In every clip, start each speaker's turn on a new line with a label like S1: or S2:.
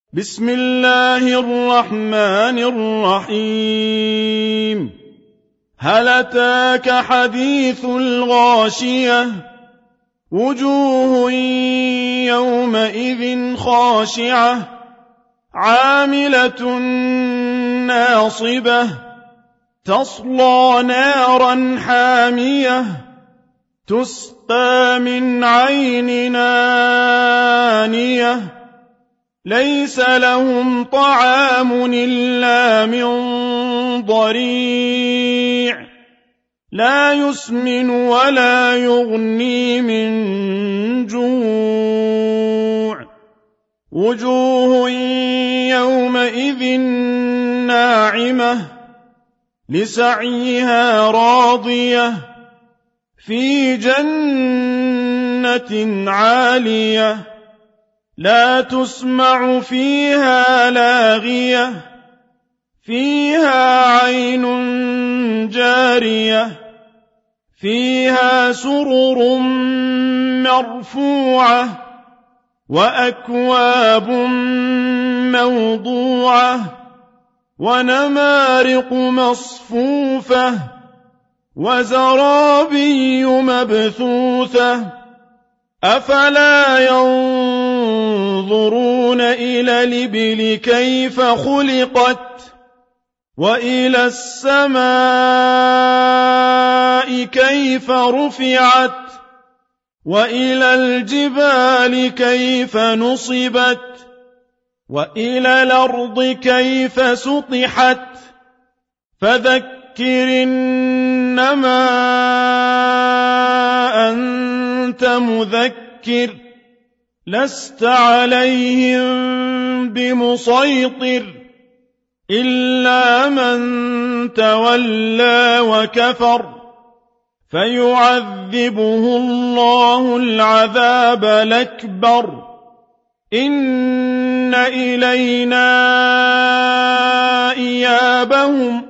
S1: بسم الله الرحمن الرحيم هل أتاك حديث الغاشية وجوه يومئذ خاشعة عاملة ناصبة تصلى نارا حامية تسقى من عين آنية ليس لهم طعام إلا من ضريع لا يسمن ولا يغني من جوع وجوه يومئذ ناعمة لسعيها راضية في جنة عالية لا تسمع فيها لاغية فيها عين جارية فيها سرر مرفوعة وأكواب موضوعة ونمارق مصفوفة وزرابي مبثوثة أفلا ينظرون إلى الإبل كيف خلقت وإلى السماء كيف رفعت وإلى الجبال كيف نصبت وإلى الأرض كيف سطحت فذكر إنما أنت مذكر لست عليهم بمسيطر إلا من تولى وكفر فيعذبه الله العذاب الأكبر إن إلينا إيابهم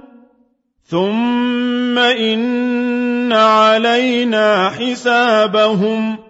S1: ثم إن علينا حسابهم